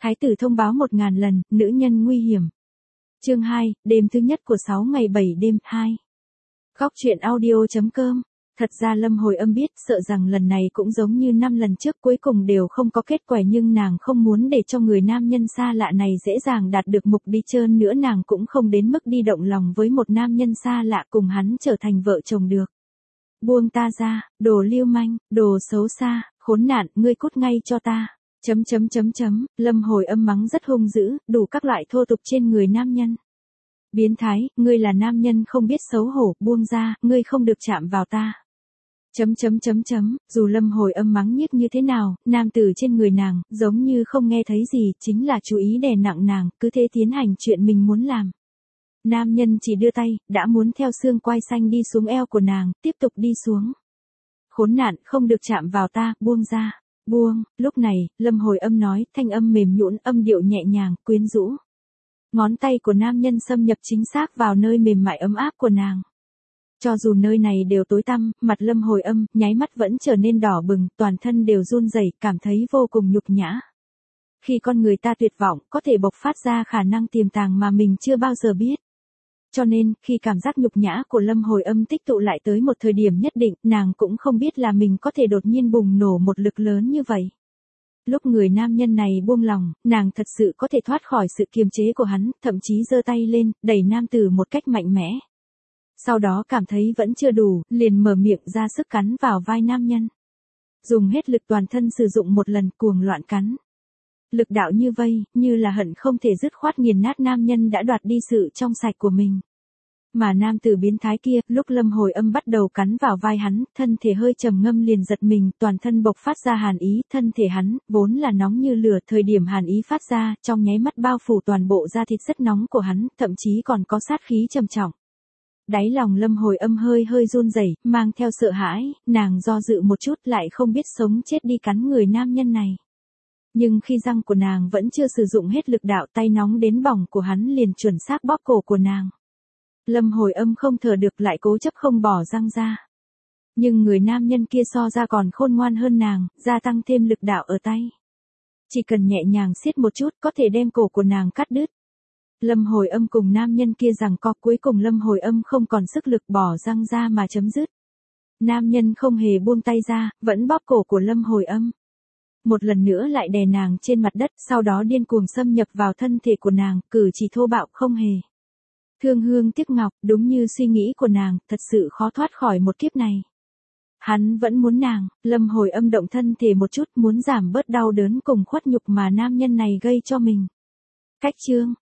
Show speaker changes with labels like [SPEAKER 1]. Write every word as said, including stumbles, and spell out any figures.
[SPEAKER 1] Thái tử thông báo một ngàn lần, nữ nhân nguy hiểm. Chương hai, đêm thứ nhất của sáu ngày bảy đêm, hai. Góc truyện audio chấm com. Thật ra Lâm Hồi Âm biết, sợ rằng lần này cũng giống như năm lần trước cuối cùng đều không có kết quả, nhưng nàng không muốn để cho người nam nhân xa lạ này dễ dàng đạt được mục đích, trơn nữa nàng cũng không đến mức đi động lòng với một nam nhân xa lạ cùng hắn trở thành vợ chồng được. Buông ta ra, đồ lưu manh, đồ xấu xa, khốn nạn, ngươi cút ngay cho ta. Chấm chấm chấm chấm, Lâm Hồi Âm mắng rất hung dữ, đủ các loại thô tục trên người nam nhân. Biến thái, ngươi là nam nhân không biết xấu hổ, buông ra, ngươi không được chạm vào ta. Chấm chấm chấm chấm, dù Lâm Hồi Âm mắng nhiếc như thế nào, nam tử trên người nàng, giống như không nghe thấy gì, chính là chú ý đè nặng nàng, cứ thế tiến hành chuyện mình muốn làm. Nam nhân chỉ đưa tay, đã muốn theo xương quai xanh đi xuống eo của nàng, tiếp tục đi xuống. Khốn nạn, không được chạm vào ta, buông ra, buông, lúc này, Lâm Hồi Âm nói, thanh âm mềm nhũn, âm điệu nhẹ nhàng, quyến rũ. Ngón tay của nam nhân xâm nhập chính xác vào nơi mềm mại ấm áp của nàng. Cho dù nơi này đều tối tăm, mặt Lâm Hồi Âm, nháy mắt vẫn trở nên đỏ bừng, toàn thân đều run rẩy, cảm thấy vô cùng nhục nhã. Khi con người ta tuyệt vọng, có thể bộc phát ra khả năng tiềm tàng mà mình chưa bao giờ biết. Cho nên, khi cảm giác nhục nhã của Lâm Hồi Âm tích tụ lại tới một thời điểm nhất định, nàng cũng không biết là mình có thể đột nhiên bùng nổ một lực lớn như vậy. Lúc người nam nhân này buông lòng, nàng thật sự có thể thoát khỏi sự kiềm chế của hắn, thậm chí giơ tay lên, đẩy nam tử một cách mạnh mẽ. Sau đó cảm thấy vẫn chưa đủ, liền mở miệng ra sức cắn vào vai nam nhân. Dùng hết lực toàn thân sử dụng một lần, cuồng loạn cắn. Lực đạo như vây, như là hận không thể dứt khoát nghiền nát nam nhân đã đoạt đi sự trong sạch của mình. Mà nam tử biến thái kia, lúc Lâm Hồi Âm bắt đầu cắn vào vai hắn, thân thể hơi trầm ngâm liền giật mình, toàn thân bộc phát ra hàn ý, thân thể hắn, vốn là nóng như lửa, thời điểm hàn ý phát ra, trong nháy mắt bao phủ toàn bộ da thịt rất nóng của hắn, thậm chí còn có sát khí trầm trọng. Đáy lòng Lâm Hồi Âm hơi hơi run rẩy, mang theo sợ hãi, nàng do dự một chút lại không biết sống chết đi cắn người nam nhân này. Nhưng khi răng của nàng vẫn chưa sử dụng hết lực đạo, tay nóng đến bỏng của hắn liền chuẩn xác bóp cổ của nàng. Lâm Hồi Âm không thở được, lại cố chấp không bỏ răng ra. Nhưng người nam nhân kia so ra còn khôn ngoan hơn nàng, gia tăng thêm lực đạo ở tay. Chỉ cần nhẹ nhàng siết một chút có thể đem cổ của nàng cắt đứt. Lâm Hồi Âm cùng nam nhân kia giằng co, cuối cùng Lâm Hồi Âm không còn sức lực bỏ răng ra mà chấm dứt. Nam nhân không hề buông tay ra, vẫn bóp cổ của Lâm Hồi Âm. Một lần nữa lại đè nàng trên mặt đất, sau đó điên cuồng xâm nhập vào thân thể của nàng, cử chỉ thô bạo không hề. Thương hương tiếc ngọc, đúng như suy nghĩ của nàng, thật sự khó thoát khỏi một kiếp này. Hắn vẫn muốn nàng, Lâm Hồi Âm động thân thể một chút, muốn giảm bớt đau đớn cùng khuất nhục mà nam nhân này gây cho mình. Cách chương,